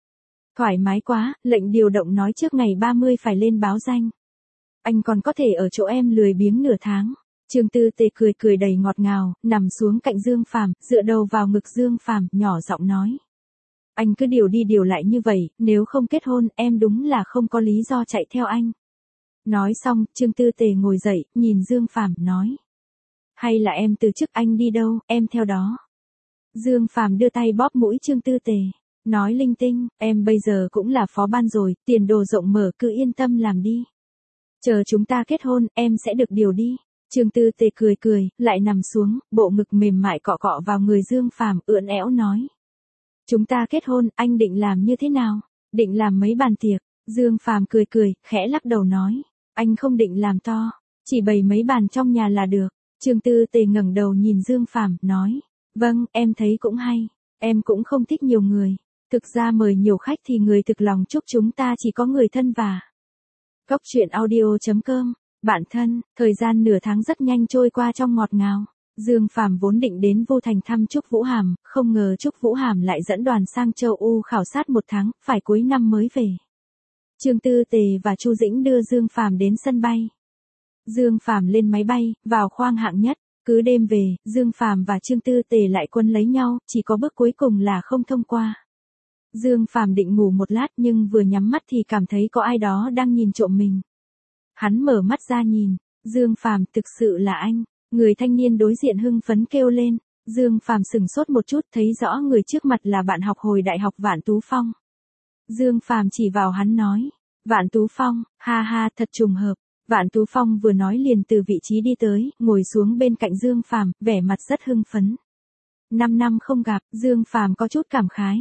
S1: Thoải mái quá, lệnh điều động nói trước ngày ba mươi phải lên báo danh. Anh còn có thể ở chỗ em lười biếng nửa tháng. Trương Tư Tề cười cười đầy ngọt ngào, nằm xuống cạnh Dương Phàm, dựa đầu vào ngực Dương Phàm, nhỏ giọng nói. Anh cứ điều đi điều lại như vậy, nếu không kết hôn, em đúng là không có lý do chạy theo anh. Nói xong, Trương Tư Tề ngồi dậy, nhìn Dương Phàm, nói. Hay là em từ chức, anh đi đâu, em theo đó. Dương Phàm đưa tay bóp mũi Trương Tư Tề. Nói linh tinh, em bây giờ cũng là phó ban rồi, tiền đồ rộng mở, cứ yên tâm làm đi. Chờ chúng ta kết hôn, em sẽ được điều đi. Trương Tư Tề cười cười, lại nằm xuống, bộ ngực mềm mại cọ cọ vào người Dương Phàm, ưỡn éo nói. Chúng ta kết hôn, anh định làm như thế nào? Định làm mấy bàn tiệc? Dương Phàm cười cười, khẽ lắc đầu nói. Anh không định làm to, chỉ bày mấy bàn trong nhà là được. Trương Tư Tề ngẩng đầu nhìn Dương Phàm, nói. Vâng, em thấy cũng hay. Em cũng không thích nhiều người. Thực ra mời nhiều khách thì người thực lòng chúc chúng ta chỉ có người thân và. Cốc truyện audio chấm com. Bạn thân, thời gian nửa tháng rất nhanh trôi qua trong ngọt ngào. Dương Phàm vốn định đến Vô Thành thăm Trúc Vũ Hàm, không ngờ Trúc Vũ Hàm lại dẫn đoàn sang châu Âu khảo sát một tháng, phải cuối năm mới về. Trương Tư Tề và Chu Dĩnh đưa Dương Phàm đến sân bay. Dương Phàm lên máy bay, vào khoang hạng nhất. Cứ đêm về, Dương Phàm và Trương Tư Tề lại quân lấy nhau, chỉ có bước cuối cùng là không thông qua. Dương Phàm định ngủ một lát nhưng vừa nhắm mắt thì cảm thấy có ai đó đang nhìn trộm mình. Hắn mở mắt ra nhìn, Dương Phàm, thực sự là anh. Người thanh niên đối diện hưng phấn kêu lên. Dương Phàm sửng sốt một chút, thấy rõ người trước mặt là bạn học hồi đại học Vạn Tú Phong. Dương Phàm chỉ vào hắn nói. Vạn Tú Phong, ha ha, thật trùng hợp. Vạn Tú Phong vừa nói liền từ vị trí đi tới, ngồi xuống bên cạnh Dương Phàm, vẻ mặt rất hưng phấn. Năm năm không gặp, Dương Phàm có chút cảm khái.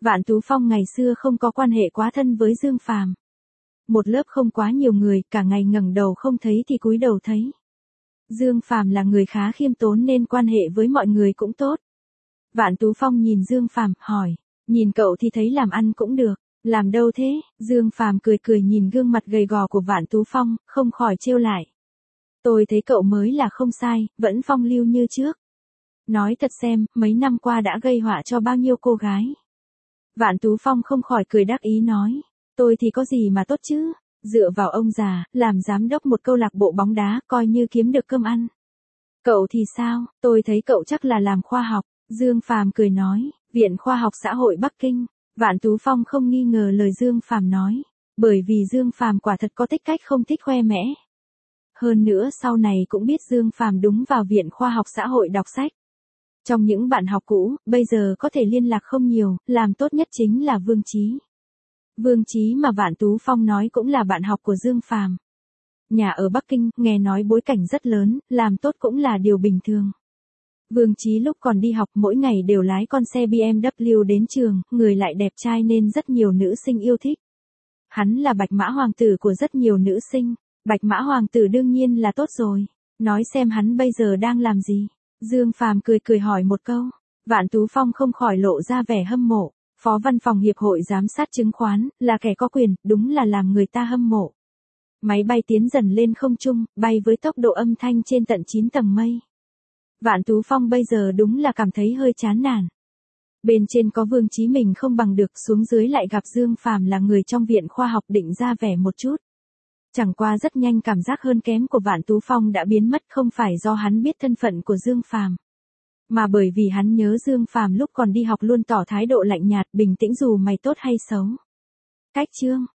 S1: Vạn Tú Phong ngày xưa không có quan hệ quá thân với Dương Phàm. Một lớp không quá nhiều người, cả ngày ngẩng đầu không thấy thì cúi đầu thấy. Dương Phàm là người khá khiêm tốn nên quan hệ với mọi người cũng tốt. Vạn Tú Phong nhìn Dương Phàm, hỏi, nhìn cậu thì thấy làm ăn cũng được, làm đâu thế? Dương Phàm cười cười nhìn gương mặt gầy gò của Vạn Tú Phong, không khỏi trêu lại. Tôi thấy cậu mới là không sai, vẫn phong lưu như trước. Nói thật xem, mấy năm qua đã gây họa cho bao nhiêu cô gái. Vạn Tú Phong không khỏi cười đắc ý nói, tôi thì có gì mà tốt chứ, dựa vào ông già, làm giám đốc một câu lạc bộ bóng đá coi như kiếm được cơm ăn. Cậu thì sao, tôi thấy cậu chắc là làm khoa học. Dương Phàm cười nói, Viện Khoa học Xã hội Bắc Kinh. Vạn Tú Phong không nghi ngờ lời Dương Phàm nói, bởi vì Dương Phàm quả thật có tích cách không thích khoe mẽ. Hơn nữa sau này cũng biết Dương Phàm đúng vào Viện Khoa học Xã hội đọc sách. Trong những bạn học cũ, bây giờ có thể liên lạc không nhiều, làm tốt nhất chính là Vương Chí. Vương Chí mà Vạn Tú Phong nói cũng là bạn học của Dương Phàm. Nhà ở Bắc Kinh, nghe nói bối cảnh rất lớn, làm tốt cũng là điều bình thường. Vương Chí lúc còn đi học mỗi ngày đều lái con xe bê em vê đến trường, người lại đẹp trai nên rất nhiều nữ sinh yêu thích. Hắn là bạch mã hoàng tử của rất nhiều nữ sinh, bạch mã hoàng tử đương nhiên là tốt rồi. Nói xem hắn bây giờ đang làm gì? Dương Phàm cười cười hỏi một câu. Vạn Tú Phong không khỏi lộ ra vẻ hâm mộ. Phó văn phòng Hiệp hội Giám sát Chứng khoán, là kẻ có quyền, đúng là làm người ta hâm mộ. Máy bay tiến dần lên không trung, bay với tốc độ âm thanh trên tận chín tầng mây. Vạn Tú Phong bây giờ đúng là cảm thấy hơi chán nản. Bên trên có Vương Chí mình không bằng được, xuống dưới lại gặp Dương Phàm là người trong Viện Khoa học định ra vẻ một chút. Chẳng qua rất nhanh cảm giác hơn kém của Vạn Tú Phong đã biến mất, không phải do hắn biết thân phận của Dương Phàm, mà bởi vì hắn nhớ Dương Phàm lúc còn đi học luôn tỏ thái độ lạnh nhạt, bình tĩnh dù mày tốt hay xấu. Cách chương